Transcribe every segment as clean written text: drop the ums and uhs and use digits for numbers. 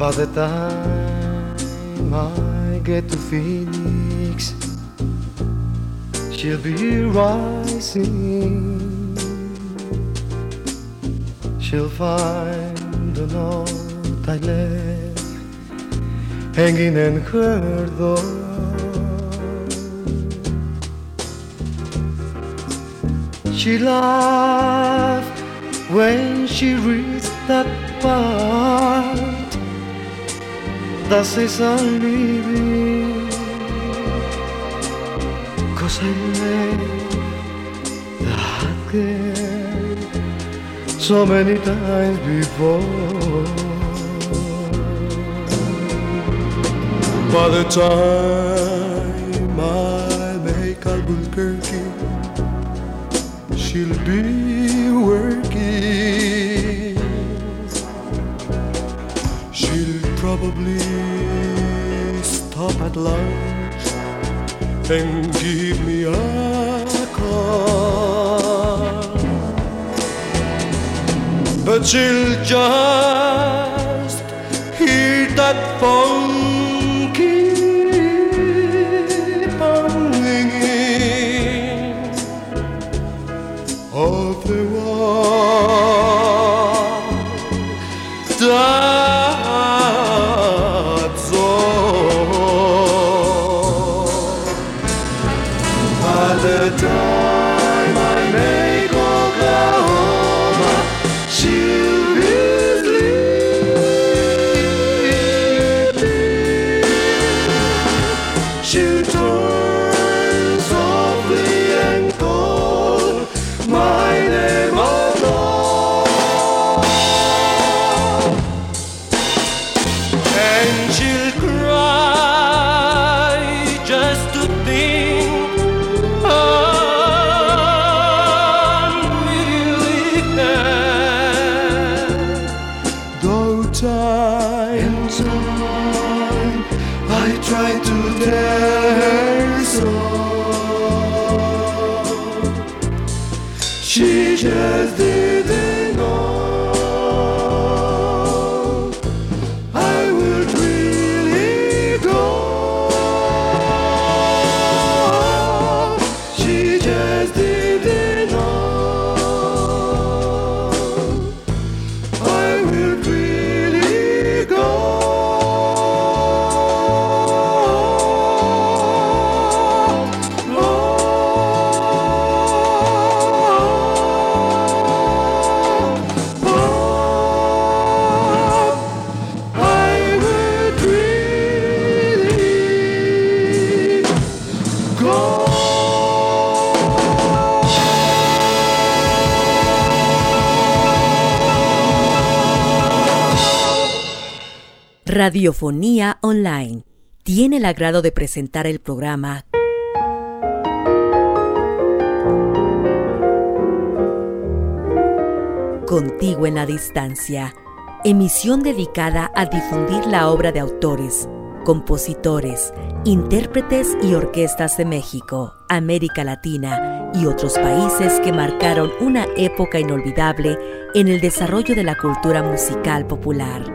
By the time I get to Phoenix, she'll be rising. She'll find the note I left hanging in her door. She laughed when she reads that part that says I'm leaving, 'cause I left that girl so many times before. By the time I make Albuquerque, she'll be working. She'll probably stop at lunch and give me a call, but she'll just hear that phone keep on ringing off the wall. That's all. By the time I make Oklahoma, she'll be sleeping. She'll turn softly and call my name alone, and she'll cry just to think I'm really there. Though time I try to tell her so, she just didn't know I would really go. She just didn't know I would really go. Radiofonía Online tiene el agrado de presentar el programa Contigo en la Distancia, emisión dedicada a difundir la obra de autores, compositores, intérpretes y orquestas de México, América Latina y otros países que marcaron una época inolvidable en el desarrollo de la cultura musical popular.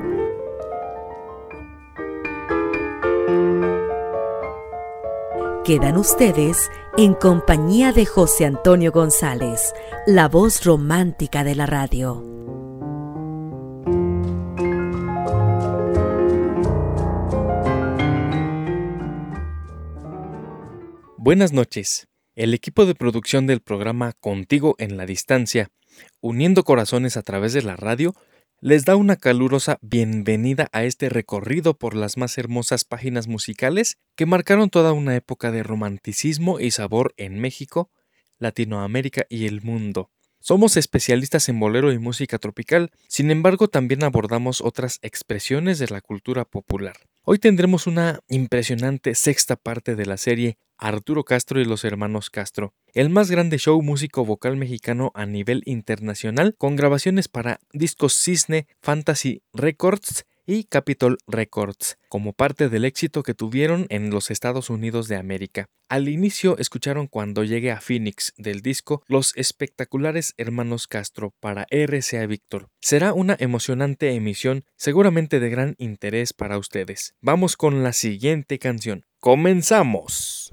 Quedan ustedes en compañía de José Antonio González, la voz romántica de la radio. Buenas noches. El equipo de producción del programa Contigo en la Distancia, uniendo corazones a través de la radio, les da una calurosa bienvenida a este recorrido por las más hermosas páginas musicales que marcaron toda una época de romanticismo y sabor en México, Latinoamérica y el mundo. Somos especialistas en bolero y música tropical, sin embargo también abordamos otras expresiones de la cultura popular. Hoy tendremos una impresionante sexta parte de la serie Arturo Castro y los hermanos Castro, el más grande show músico vocal mexicano a nivel internacional, con grabaciones para discos Cisne, Fantasy Records y Capitol Records, como parte del éxito que tuvieron en los Estados Unidos de América. Al inicio escucharon Cuando llegue a Phoenix del disco Los espectaculares hermanos Castro para RCA Víctor. Será una emocionante emisión, seguramente de gran interés para ustedes. Vamos con la siguiente canción. ¡Comenzamos!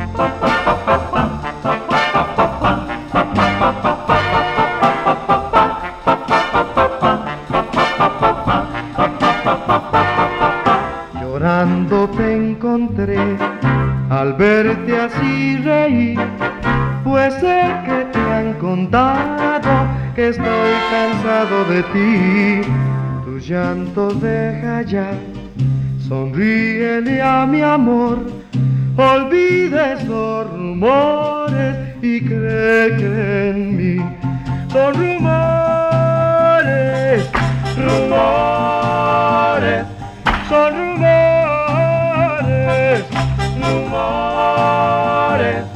Llorando te encontré al verte así reír, pues sé que te han contado que estoy cansado de ti. Tus llantos deja ya, sonríele a mi amor, olvida esos rumores y cree en mí. Son rumores, rumores, son rumores, rumores,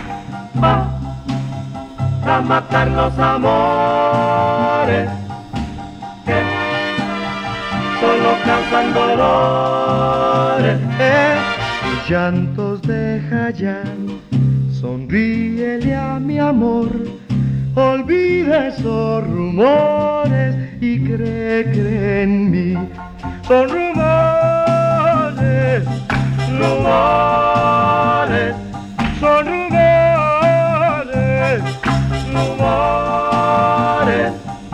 para matar los amores que solo causan dolores. Tus llantos deja ya, sonríele a mi amor, olvida esos rumores y cree en mí. Son rumores, rumores, son rumores, rumores,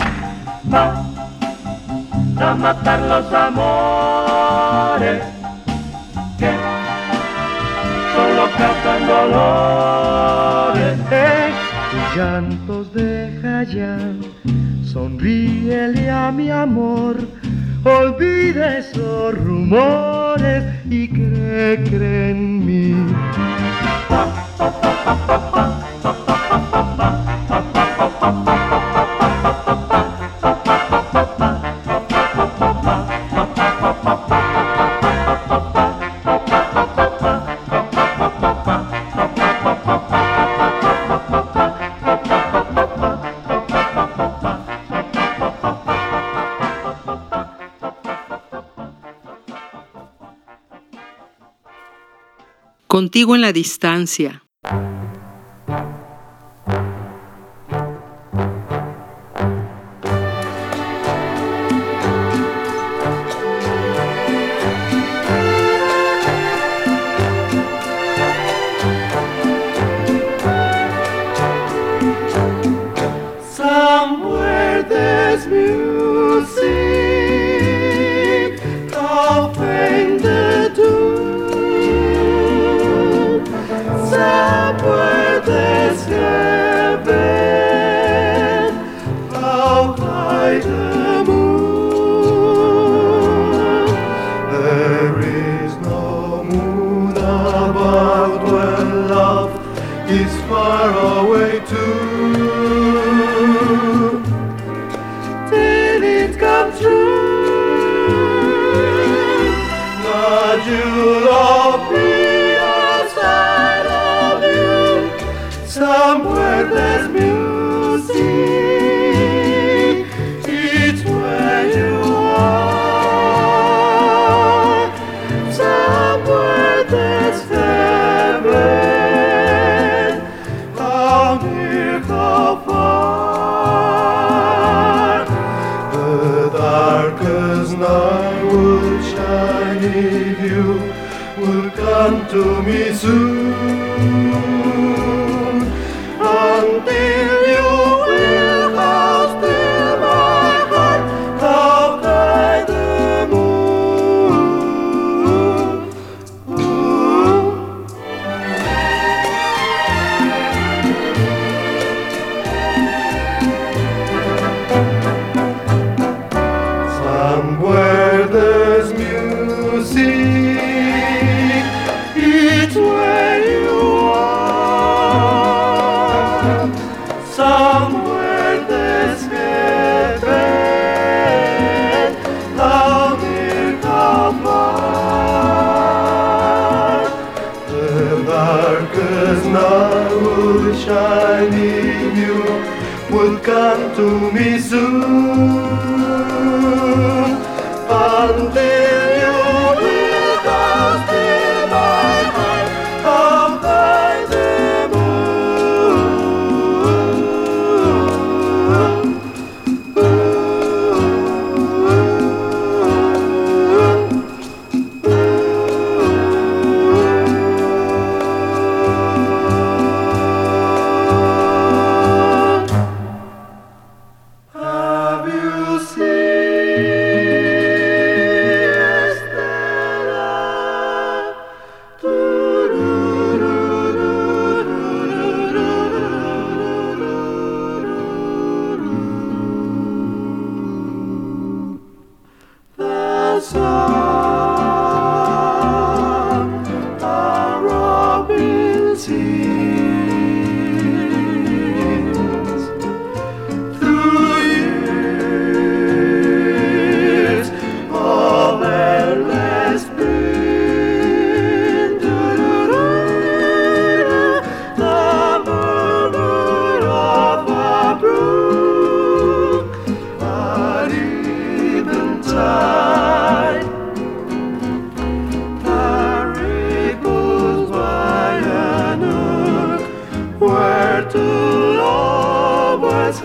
para matar los amores que solo causan dolores. Tus llantos deja ya, sonríele a mi amor, olvida esos rumores y cree en mí. Contigo en la distancia. Somewhere there's music, offering the tune. Somewhere there's heaven, how high the moon. There is no moon above when love is far away too. Till it comes true, the jewel of the outside of you. Somewhere there's music, it's where you are. Somewhere there's heaven, how near, how far. The darkest night will shine if you will come to me soon. Until you will hold still my heart, how high the moon. Somewhere there's music, it's where you are. Somewhere there's heaven, how near, how far. The darkest night will shine if you will come to me soon. until you will cast in my heart of the Have you seen Stella? The song a robin sings through years of endless spring. The murmur of a brook at eventide, the ripples by a nook where two lovers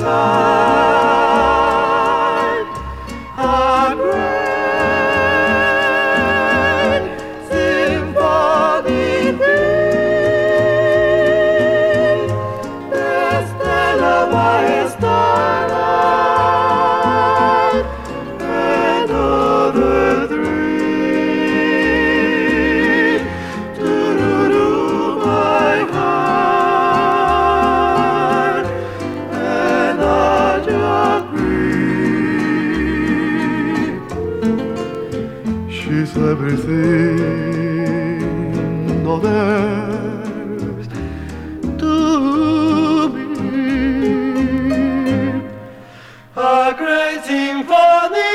hide. A great symphony beat, the Stella by starlight, another three, my heart, and I just breathe. She's everything of theirs to me. A great symphony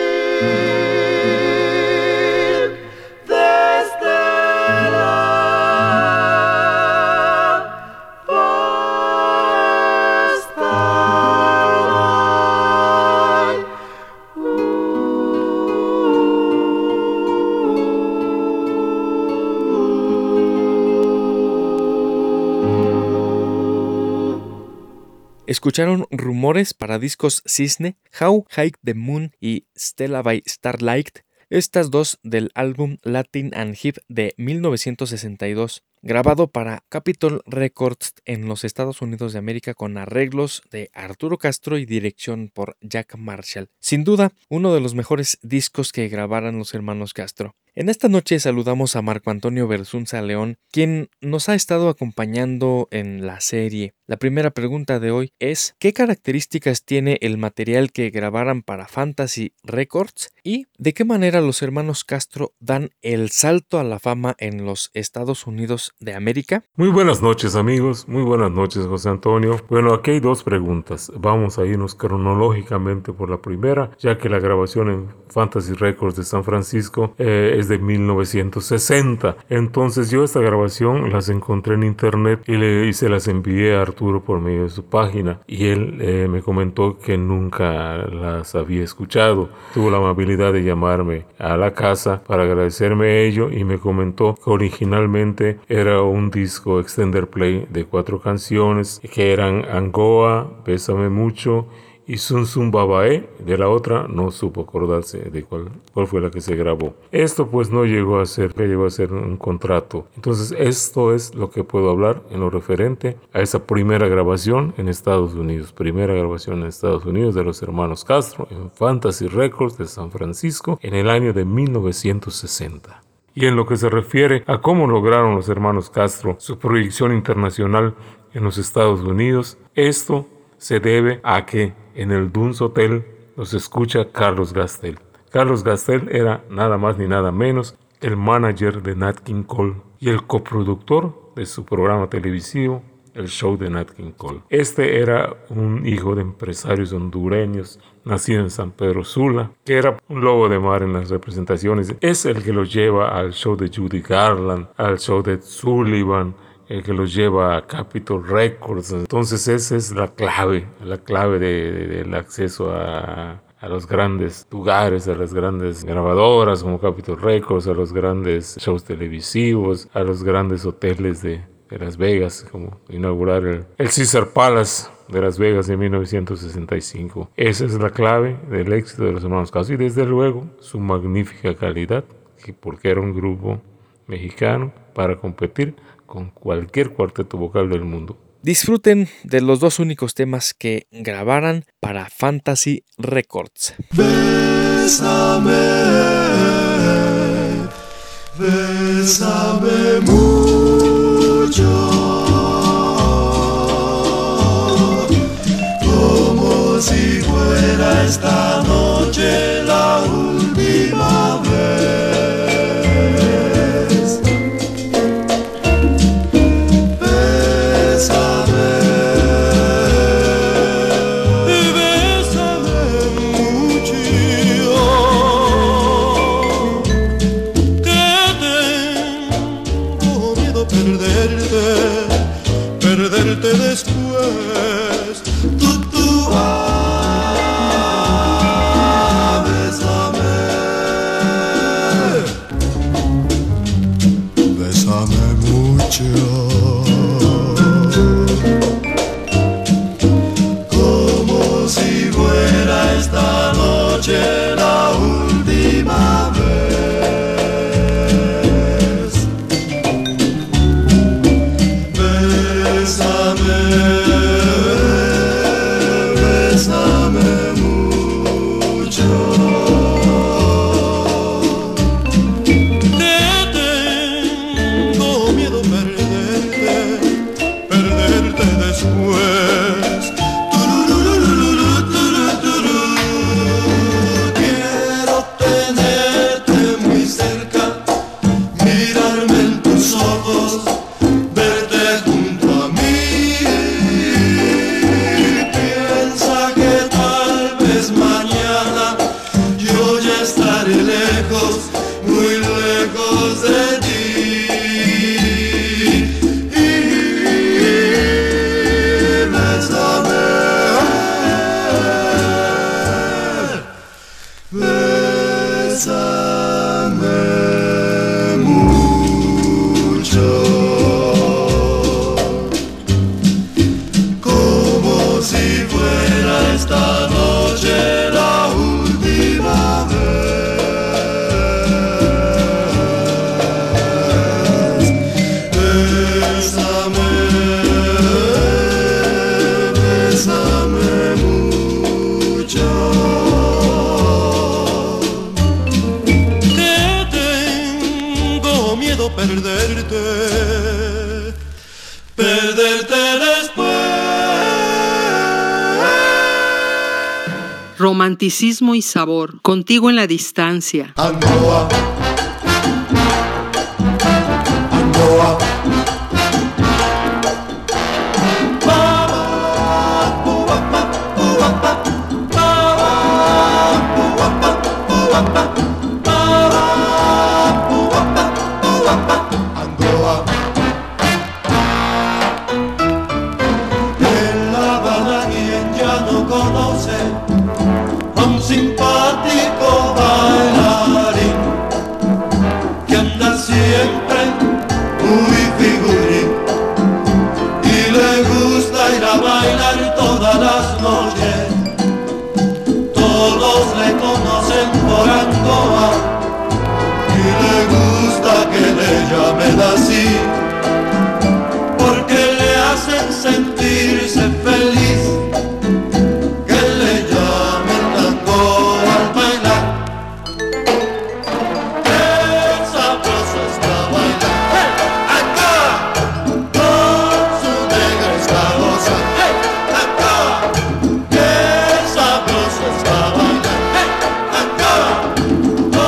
theme, the Stella by starlight. Escucharon Rumores para discos Cisne, How High the Moon y Stella by Starlight, estas dos del álbum Latin and Hip de 1962, grabado para Capitol Records en los Estados Unidos de América con arreglos de Arturo Castro y dirección por Jack Marshall. Sin duda, uno de los mejores discos que grabaran los hermanos Castro. En esta noche saludamos a Marco Antonio Bersunza León, quien nos ha estado acompañando en la serie. La primera pregunta de hoy es: ¿qué características tiene el material que grabaran para Fantasy Records? ¿Y de qué manera los hermanos Castro dan el salto a la fama en los Estados Unidos de América? Muy buenas noches, amigos. Muy buenas noches, José Antonio. Bueno, aquí hay dos preguntas. Vamos a irnos cronológicamente por la primera, ya que la grabación en Fantasy Records de San Francisco es de 1960. Entonces yo esta grabación las encontré en internet y se las envié a Arturo por medio de su página, y él me comentó que nunca las había escuchado. Tuvo la amabilidad de llamarme a la casa para agradecerme ello y me comentó que originalmente era un disco extender play de 4 canciones que eran Angoa, Bésame Mucho y Sun Sun Babae. De la otra no supo acordarse de cuál fue la que se grabó. Esto pues no llegó a ser un contrato. Entonces esto es lo que puedo hablar en lo referente a esa primera grabación en Estados Unidos. Primera grabación en Estados Unidos de los hermanos Castro en Fantasy Records de San Francisco en el año de 1960. Y en lo que se refiere a cómo lograron los hermanos Castro su proyección internacional en los Estados Unidos, esto se debe a que en el Dunes Hotel los escucha Carlos Gastel. Carlos Gastel era nada más ni nada menos el manager de Nat King Cole y el coproductor de su programa televisivo, el show de Nat King Cole. Este era un hijo de empresarios hondureños, nacido en San Pedro Sula, que era un lobo de mar en las representaciones. Es el que los lleva al show de Judy Garland, al show de Sullivan, el que los lleva a Capitol Records. Entonces esa es la clave del acceso a a los grandes lugares, a las grandes grabadoras como Capitol Records, a los grandes shows televisivos, a los grandes hoteles de Las Vegas, como inaugurar el Caesar Palace de Las Vegas en 1965. Esa es la clave del éxito de los hermanos Castro, y desde luego su magnífica calidad, porque era un grupo mexicano para competir con cualquier cuarteto vocal del mundo. Disfruten de los dos únicos temas que grabaran para Fantasy Records. Bésame, bésame mucho, como si fuera esta noche la última vez. Perderte después. Bésame, bésame mucho, como si fuera esta noche la última vez. Bésame, bésame mucho. Que tengo miedo perderte después. Quiero tenerte muy cerca, mirarme en tus ojos, verte junto a mí. Piensa que tal vez mañana yo ya estaré lejos, muy lejos de ti. Bésame, bésame mucho, como si fuera esta noche la última vez. Bésame, bésame mucho. Que tengo miedo perderte después. Romanticismo y sabor, contigo en la distancia. Angoa, Angoa. Angoa. En La Habana quien ya no conoce a un simpático bailarín que anda siempre muy figurín y le gusta ir a bailar todas las noches. Todos le conocen por Angoa y le gusta que le llamen así, porque le hacen sentirse feliz. Que le llamen Angoa al bailar. Qué sabroso está bailar. ¡Hey! Angoa, con su negra escalosa. ¡Hey! Angoa, qué sabroso está bailar. ¡Hey! Angoa,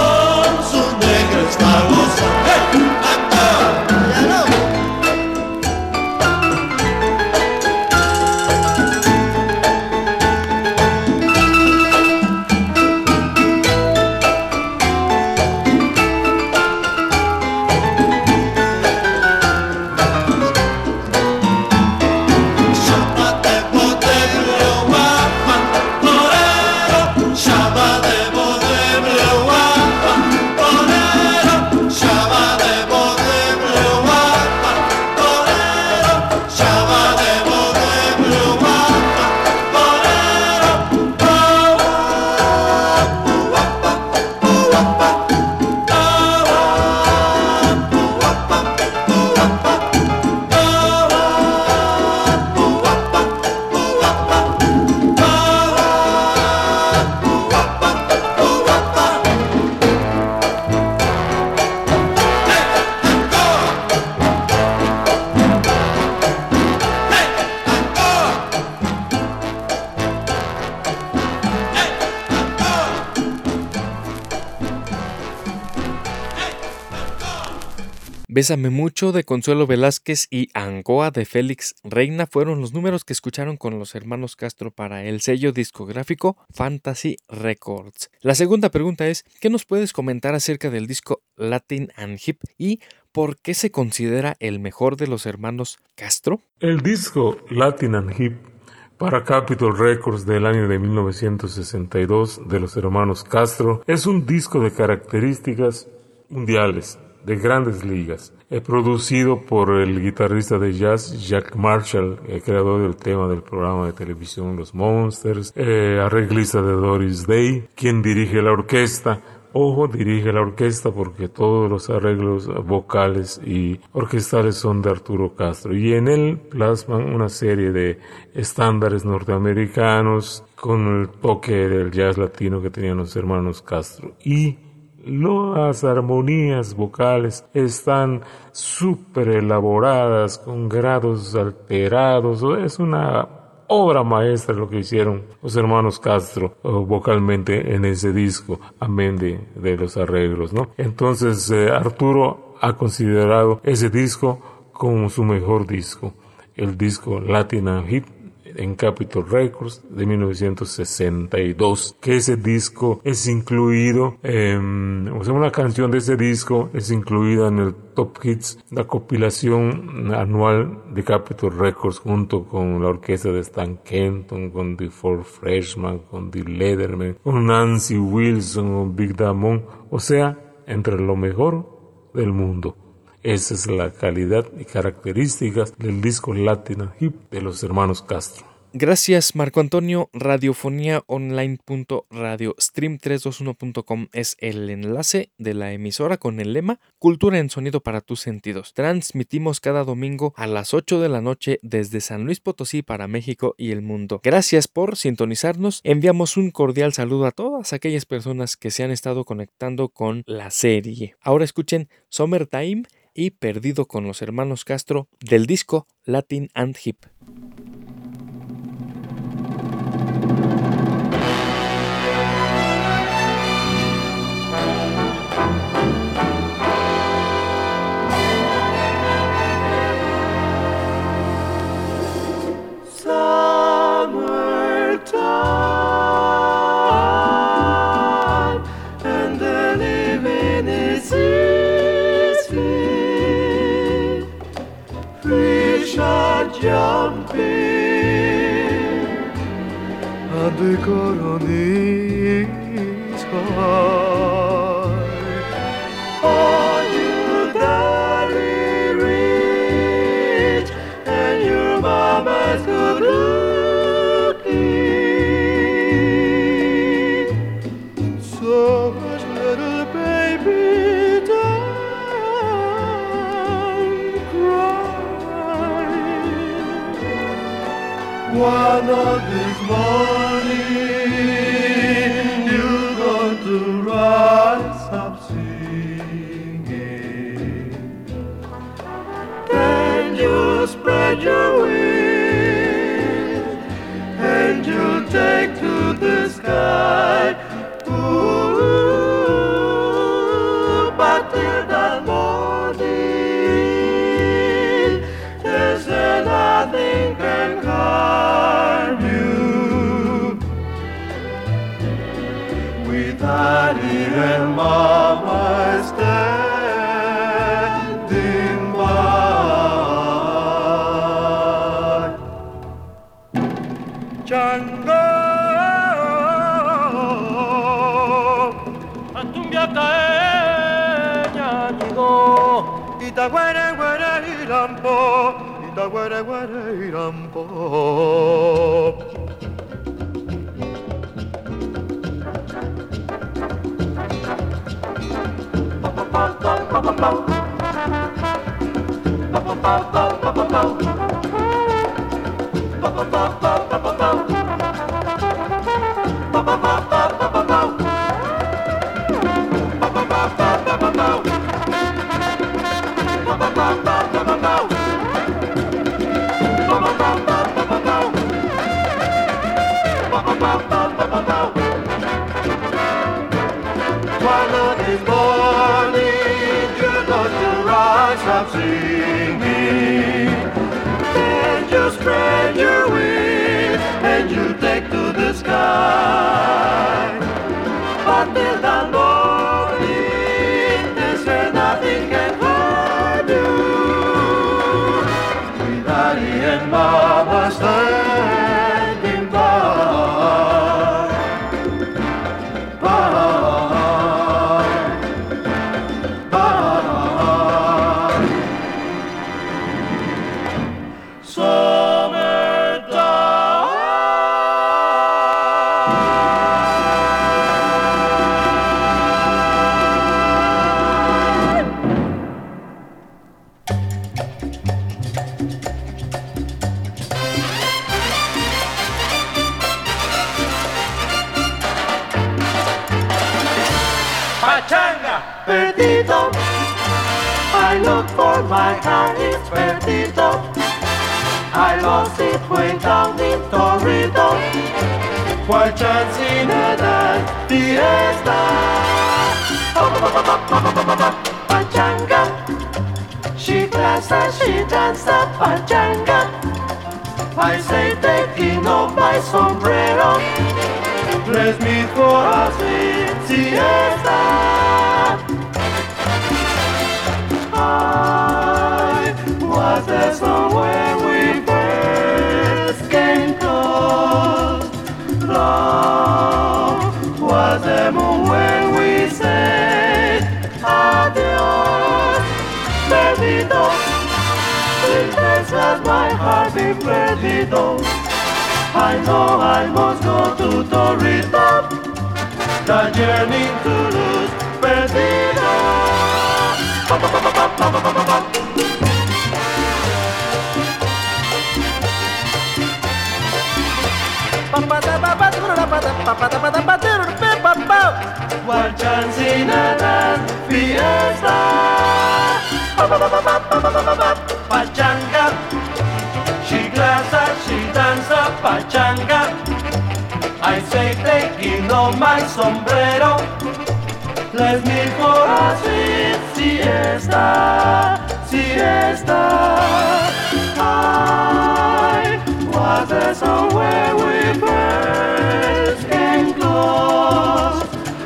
Bésame mucho de Consuelo Velázquez y Angoa de Félix Reina fueron los números que escucharon con los hermanos Castro para el sello discográfico Fantasy Records. La segunda pregunta es, ¿qué nos puedes comentar acerca del disco Latin and Hip y por qué se considera el mejor de los hermanos Castro? El disco Latin and Hip para Capitol Records del año de 1962 de los hermanos Castro es un disco de características mundiales, de grandes ligas, producido por el guitarrista de jazz Jack Marshall, el creador del tema del programa de televisión Los Monsters, arreglista de Doris Day, quien dirige la orquesta. Ojo, dirige la orquesta porque todos los arreglos vocales y orquestales son de Arturo Castro, y en él plasman una serie de estándares norteamericanos con el toque del jazz latino que tenían los hermanos Castro, y las armonías vocales están súper elaboradas, con grados alterados. Es una obra maestra lo que hicieron los hermanos Castro vocalmente en ese disco, amén de los arreglos, ¿no? Entonces Arturo ha considerado ese disco como su mejor disco, el disco Latin and Hip en Capitol Records de 1962, que ese disco es incluido, una canción de ese disco es incluida en el Top Hits, la compilación anual de Capitol Records, junto con la orquesta de Stan Kenton, con The Four Freshmen, con The Leathermen, con Nancy Wilson, con Big Damon, o sea, entre lo mejor del mundo. Esa es la calidad y características del disco Latin and Hip de los hermanos Castro. Gracias, Marco Antonio. Radiofoníaonline.radio stream321.com es el enlace de la emisora con el lema Cultura en sonido para tus sentidos. Transmitimos cada domingo a las 8 de la noche desde San Luis Potosí para México y el mundo. Gracias por sintonizarnos. Enviamos un cordial saludo a todas aquellas personas que se han estado conectando con la serie. Ahora escuchen Summertime y Perdido con los hermanos Castro del disco Latin and Hip. Jumping and the colonies high. Are you very rich and your mama's good looking? So much little baby don't cry. One of these mornings you're going to rise up singing. Then you spread your wings and you take to the sky. Ooh, but till that morning, there's nothing can harm you. With Daddy and Mama standing by. Django, Atumbia caeña llegó, Itaguere, guere, irampo, Itaguere, guere, irampo. One of these mornings you're going to rise singing. Then you spread your wings and you take to the sky. Until the morning, they say nothing can hurt you. With Daddy and Mama standing by. Perdido, I look for my car, it's perdido. I lost it way down in Torrido. While chancing a dance fiesta. Pachanga, she dances, she dances pachanga. I say taking off my sombrero. Let's meet for a sweet siesta. I was there somewhere we first came close. Love was the moment when we said adios. Perdido, since has my heart been perdido. I know I must go to Torrido. The journey to lose perdido. While chancing a dance fiesta. Pachanga, she dances, she dances pachanga. I say taking off my sombrero. Let's meet for a sweet siesta, siesta. I was there somewhere we first came close.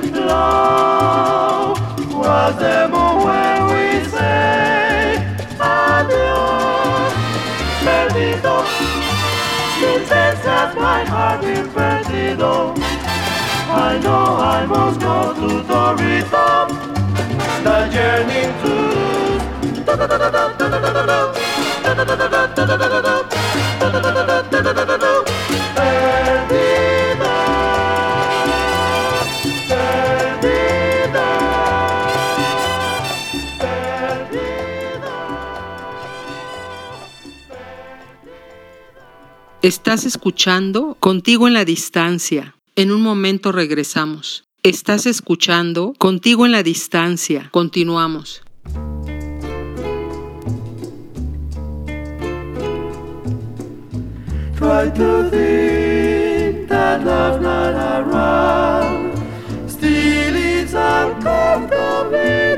Love was the moment when we say adios. Perdido, since has my heart been perdido. I know I must go to Torrido. The journey to Perdida, perdida, perdida. Estás escuchando Contigo en la Distancia. En un momento regresamos. Estás escuchando Contigo en la Distancia. Continuamos. Try to think that love's not around. Still it's uncomfortably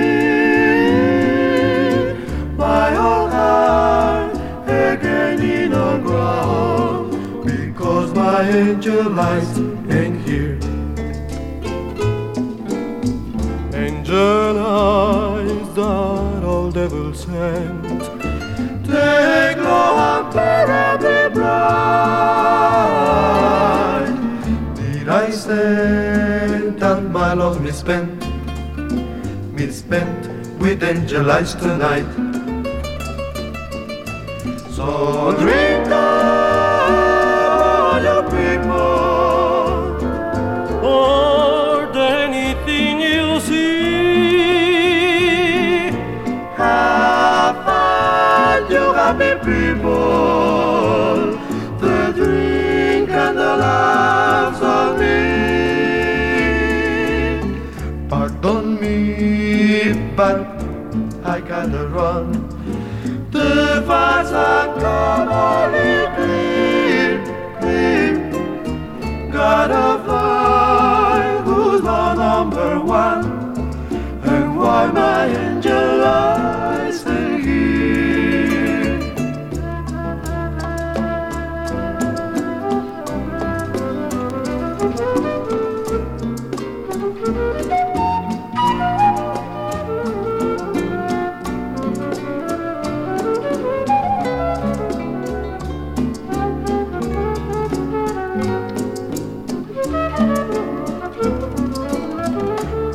near. My whole heart again on ground. Because my angel lights ain't here. Angel eyes that all devils sent, they glow unbearably bright. Did I say that my love misspent with angel eyes tonight? So drink all your people, or anything you see. Have fun, you happy people, the drink and the laughs of me. Pardon me, but I gotta run. The fast uncommonly clear. Gotta find who's my number one, and why my angel eyes stay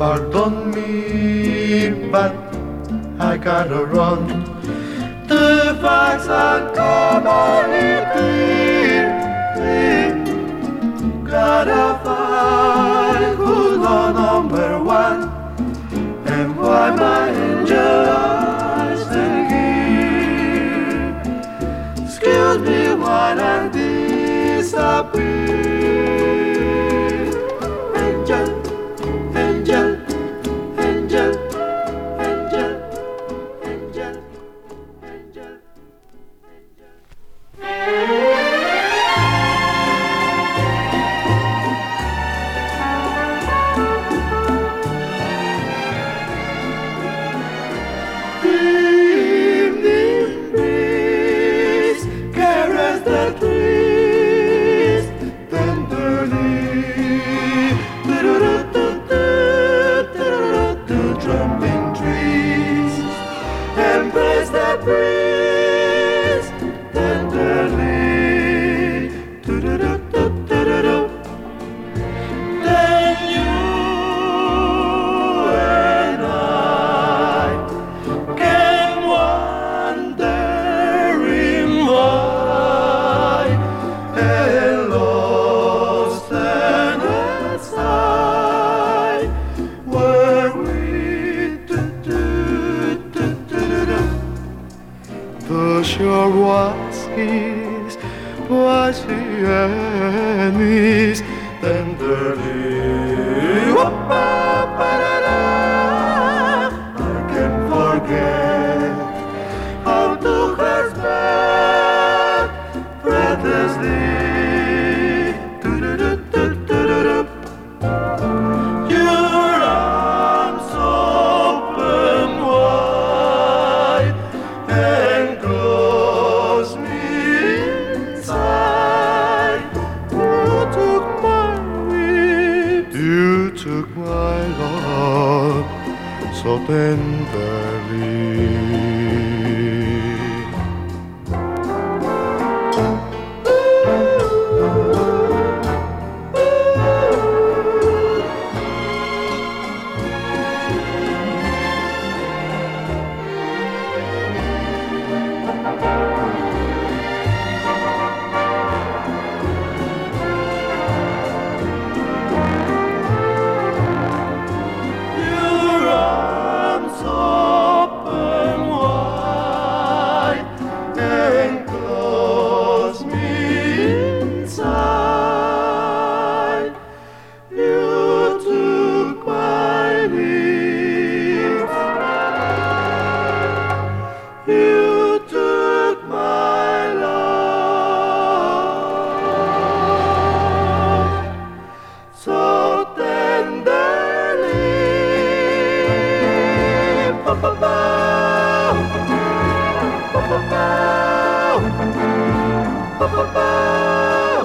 Pardon me, but I gotta run. The facts uncommonly clear. Gotta find who's the number one, and why my angel are still here. Excuse me while I disappear. Angel, angel, angel, angel, angel, angel, evening breeze caress the trees tenderly. Drumming trees embrace the breeze tenderly. Then you and I can wandering by and lost and aside were we. The shore was his, was the enemy's tenderly. I can't forget how to clasp back breathlessly. Your arms open wide and close me inside. You took my love so tenderly. Your arms open wide and close me inside. You took my leave. You took my love so tenderly. Ba-ba-bow, ba-ba-bow, ba-ba-bow,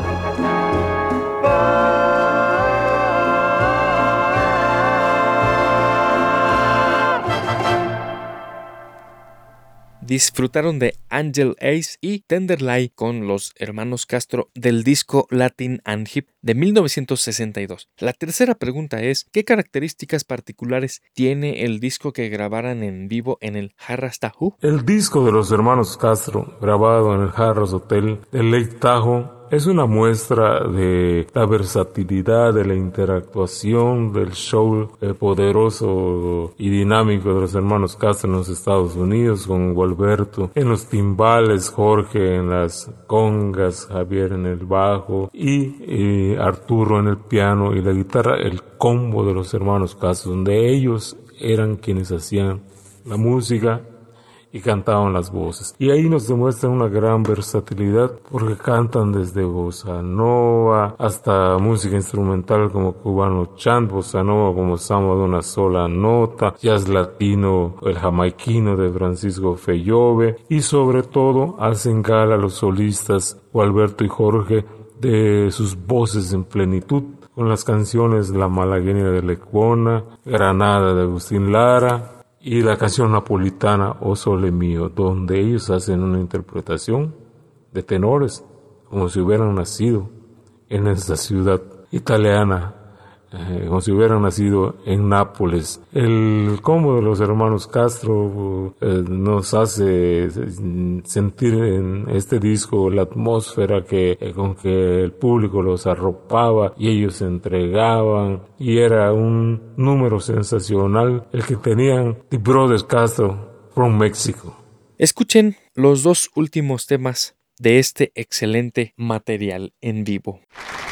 Disfrutaron de Angel Ace y Tenderly con los hermanos Castro del disco Latin and Hip de 1962. La tercera pregunta es, ¿qué características particulares tiene el disco que grabaran en vivo en el Harrah's Tahoe? El disco de los hermanos Castro, grabado en el Harrah's Hotel de Lake Tahoe, es una muestra de la versatilidad, de la interactuación, del show poderoso y dinámico de los hermanos Castro en los Estados Unidos, con Gualberto en los timbales, Jorge en las congas, Javier en el bajo y Arturo en el piano y la guitarra, el combo de los hermanos Castro, donde ellos eran quienes hacían la música y cantaban las voces. Y ahí nos demuestran una gran versatilidad porque cantan desde bossa nova hasta música instrumental como cubano chant, bossa nova como samba de una sola nota, jazz latino, el jamaiquino de Francisco Fellove, y sobre todo hacen gala los solistas Gualberto y Jorge de sus voces en plenitud, con las canciones La Malagueña de Lecuona, Granada de Agustín Lara y la canción napolitana O Sole Mío, donde ellos hacen una interpretación de tenores como si hubieran nacido en esa ciudad italiana como si hubieran nacido en Nápoles. El combo de los hermanos Castro nos hace sentir en este disco la atmósfera con que el público los arropaba y ellos se entregaban, y era un número sensacional el que tenían The Brothers Castro from Mexico. Escuchen los dos últimos temas de este excelente material en vivo.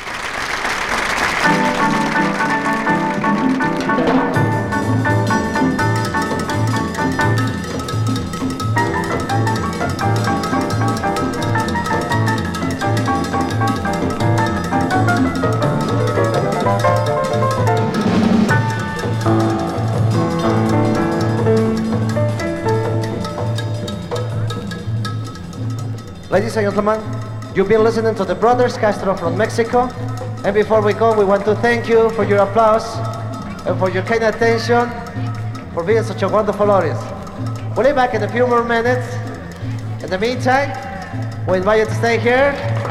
Ladies and gentlemen, you've been listening to the Brothers Castro from Mexico. And before we go, we want to thank you for your applause and for your kind attention, for being such a wonderful audience. We'll be back in a few more minutes. In the meantime, we invite you to stay here.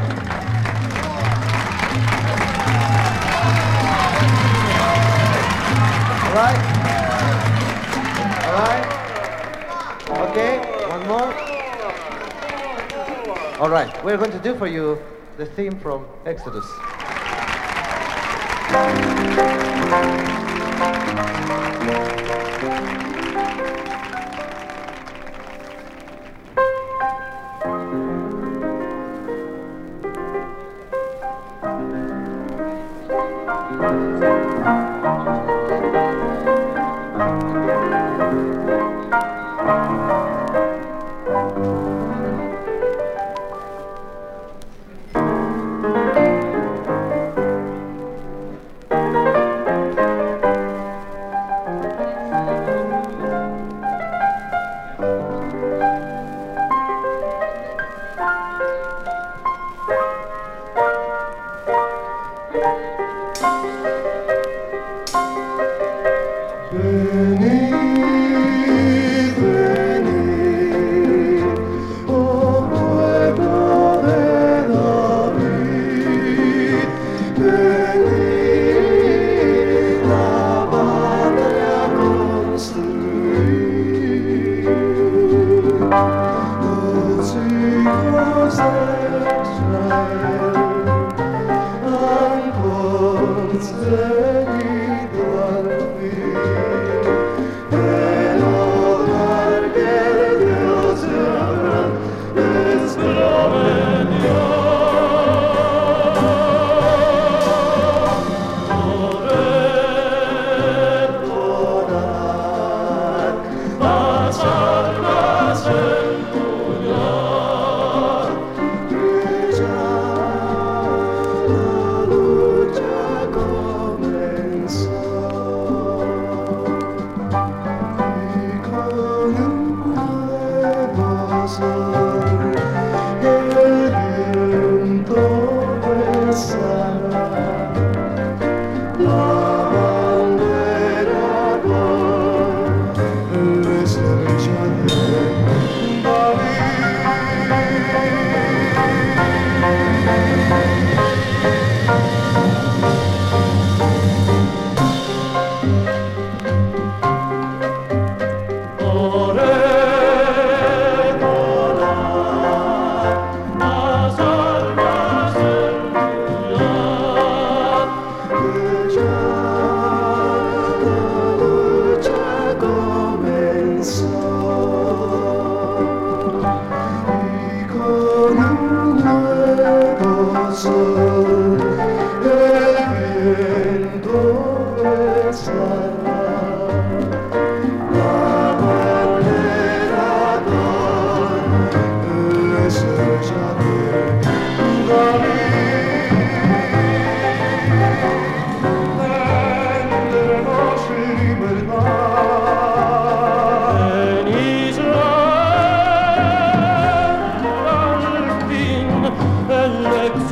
All right? Okay, one more. All right, we're going to do for you the theme from Exodus.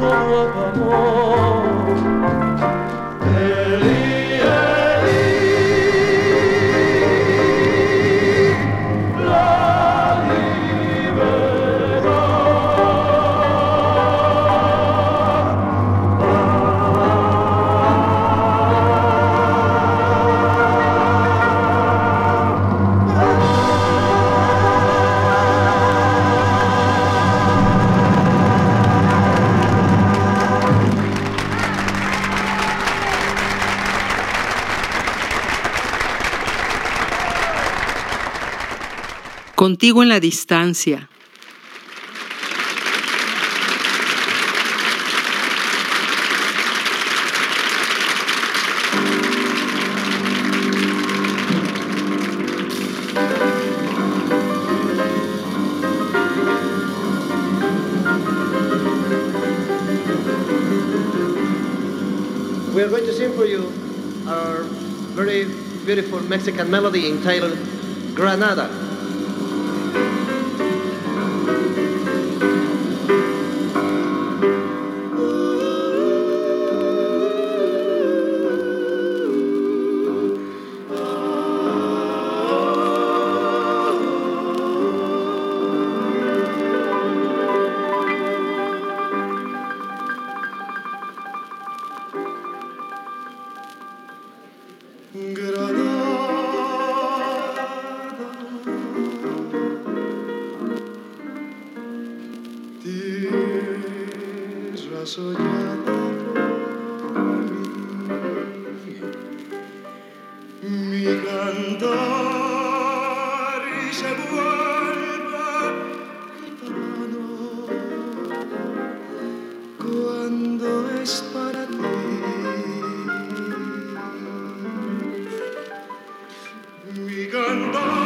Eli, Eli, contigo en la distancia. We are going to sing for you our very beautiful Mexican melody entitled Granada. Tierra soñada por mí, mi cantar se vuelve gitano cuando es para ti. Mi cantar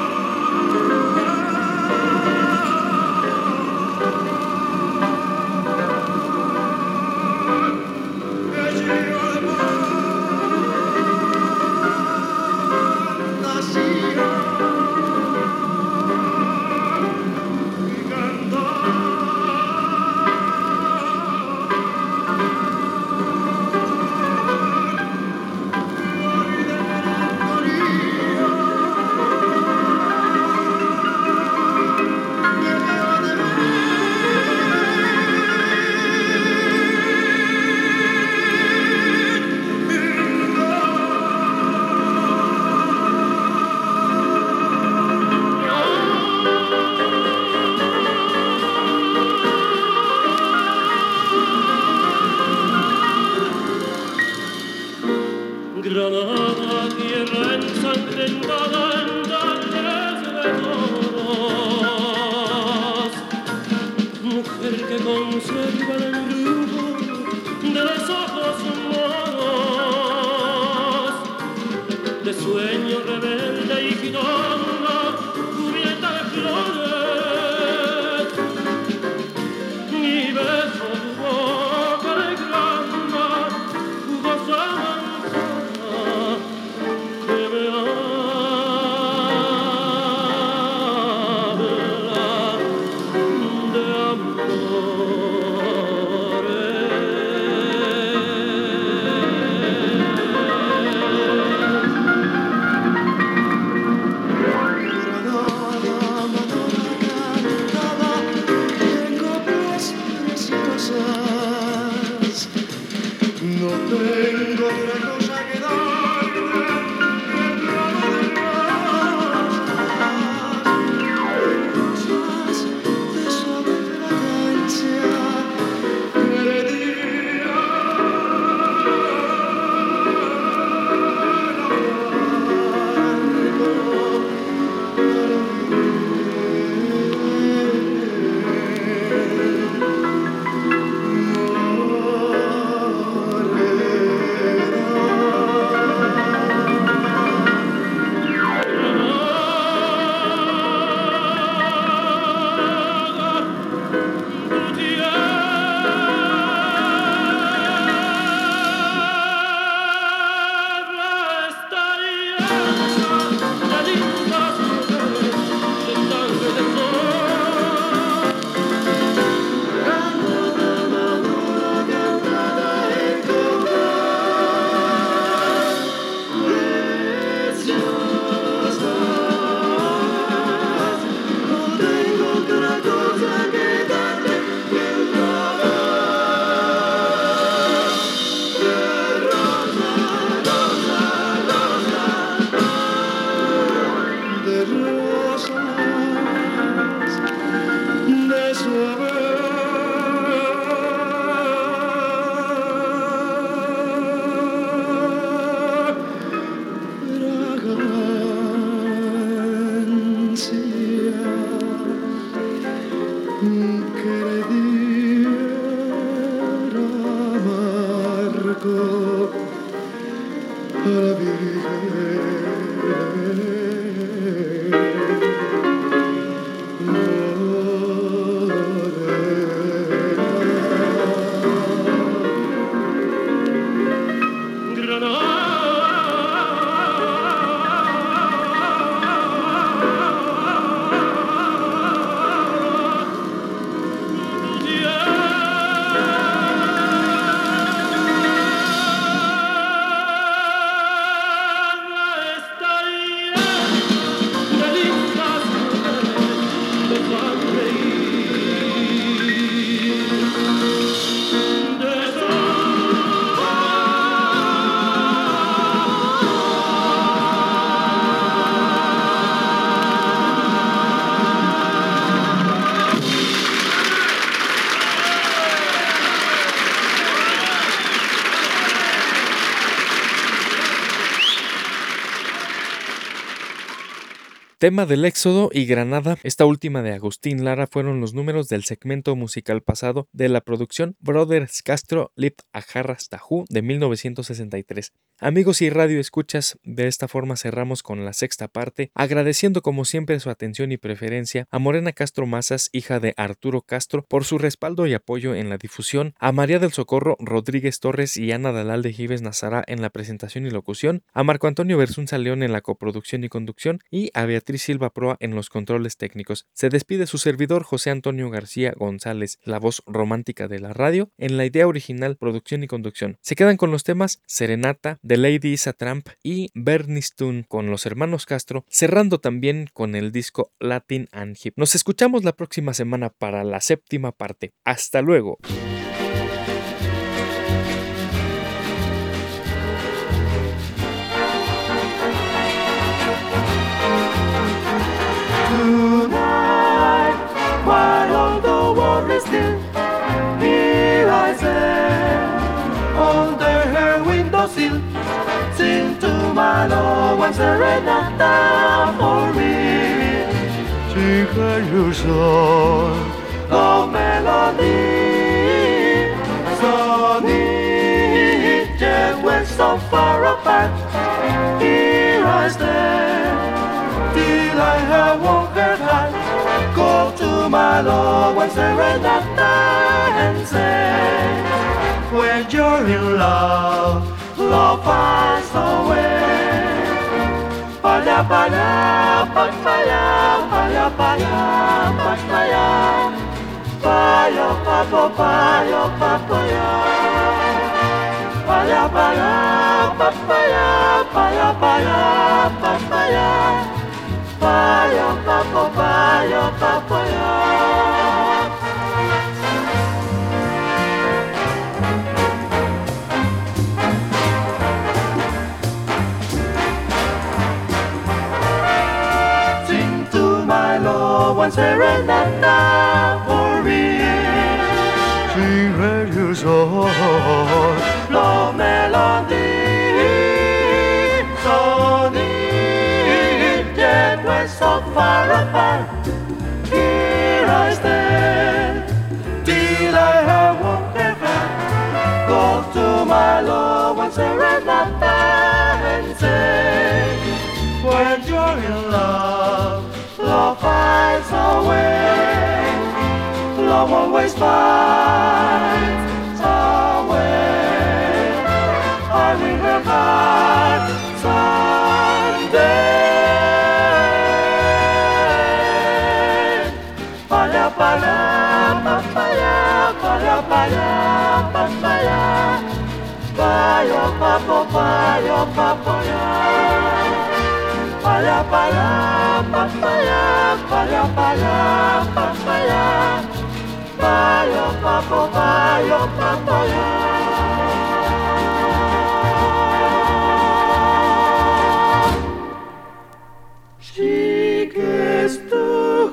Granada, tierra ensangrentada en tardes de toros, mujer que conserva el embrujo de los ojos moros, de sueño rebelde y gitana, cubierta de flores, y beso tu boca de grana, jugosa manzana que me Tema del Éxodo y Granada, esta última de Agustín Lara, fueron los números del segmento musical pasado de la producción Brothers Castro Lip Ajarras Tajú de 1963. Amigos y radio escuchas, de esta forma cerramos con la sexta parte, agradeciendo como siempre su atención y preferencia a Morena Castro Mazas, hija de Arturo Castro, por su respaldo y apoyo en la difusión, a María del Socorro Rodríguez Torres y Ana Dalal de Gives Nazara en la presentación y locución, a Marco Antonio Bersunza León en la coproducción y conducción y a Beatriz Silva Proa en los controles técnicos. Se despide su servidor José Antonio García González, la voz romántica de la radio, en la idea original, producción y conducción. Se quedan con los temas Serenata, The Lady is a Tramp y Bernie's Tune con los hermanos Castro, cerrando también con el disco Latin and Hip. Nos escuchamos la próxima semana para la séptima parte. ¡Hasta luego! Tonight, while all the world is still, here I stand under her windowsill, sing to my love one serenata for me. She had your song, love melody, sunny, yet we're so far apart. Here I stand, till I have won her heart. Go to my love one serenata and say, when you're in love, love finds a way. Paya, paya, paya, paya, paya, paya, paya, papa, paya, papaya. Paya, paya, papaya, paya, paya, papaya. Paya, papa, paya, papaya. Sing to my love one serenata for me. She heard your song, love melody, sunny, yet we're so far apart. Here I stand, till I have won her heart. Go to my love one serenata and say, when you're in love, love finds a way. Love always finds a way. I will her heart someday. Paya, paya, papaya, paya, paya, papaya. Paya, papo, paya, papaya. Paya, paya, papaya, paya, paya, papaya. Paya, papo, paya, papaya. She gets too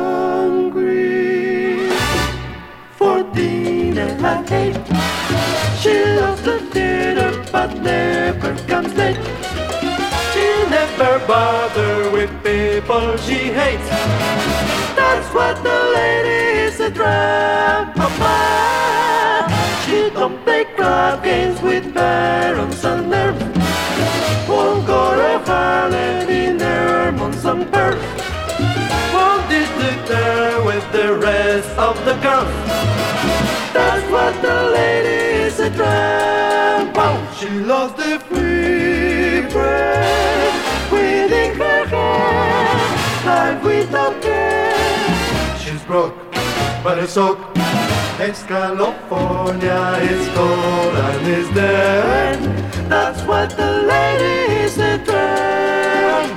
hungry for dinner at 8. She loves the theater but never comes late. She'll never bother with people she hates. That's what the lady is a tramp, papa. She don't play crowd games with barons and nerves. with the rest of the girls. That's what the lady is a tramp. She loves the free bread within her hand, life without care. She's broke, but it's oak. It's California, it's cold and it's there. That's what the lady is a tramp.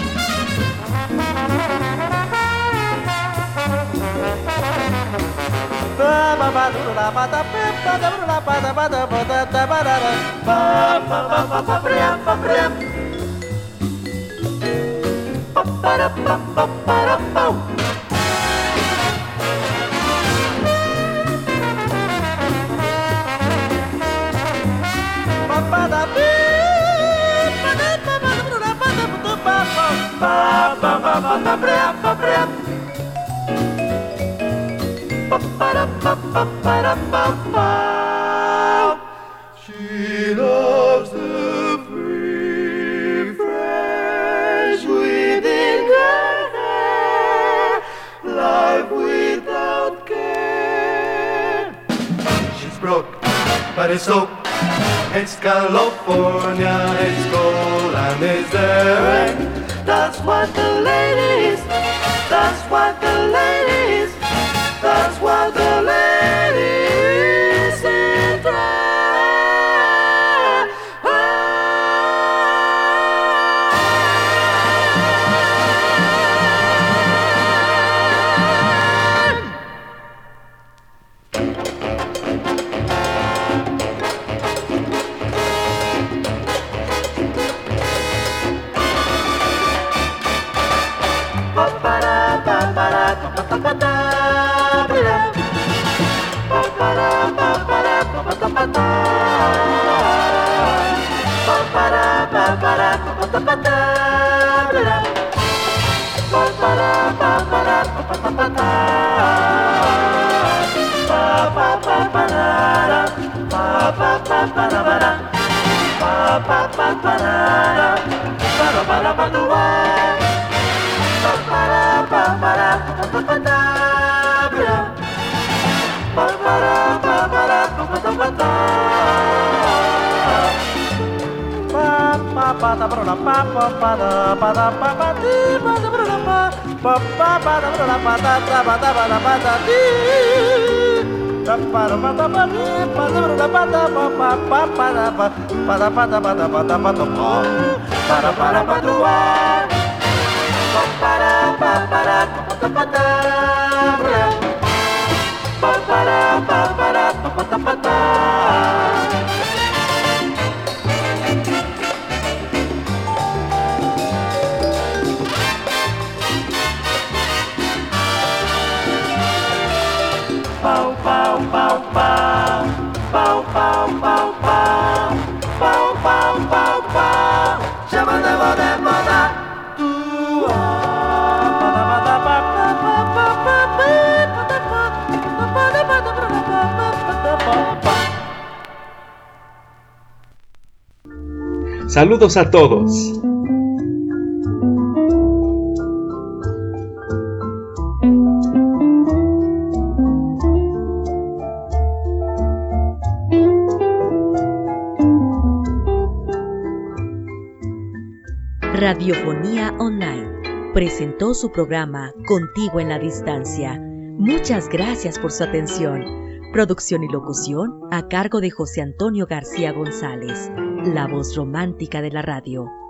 She loves the free, fresh within her hair, life without care. She's broke, but it's so. It's California, it's cold and it's there. That's what the lady is. That's what the lady is. That's what the lady is in drag. Saludos a todos. Radiofonía Online presentó su programa Contigo en la Distancia. Muchas gracias por su atención. Producción y locución a cargo de José Antonio García González, la voz romántica de la radio.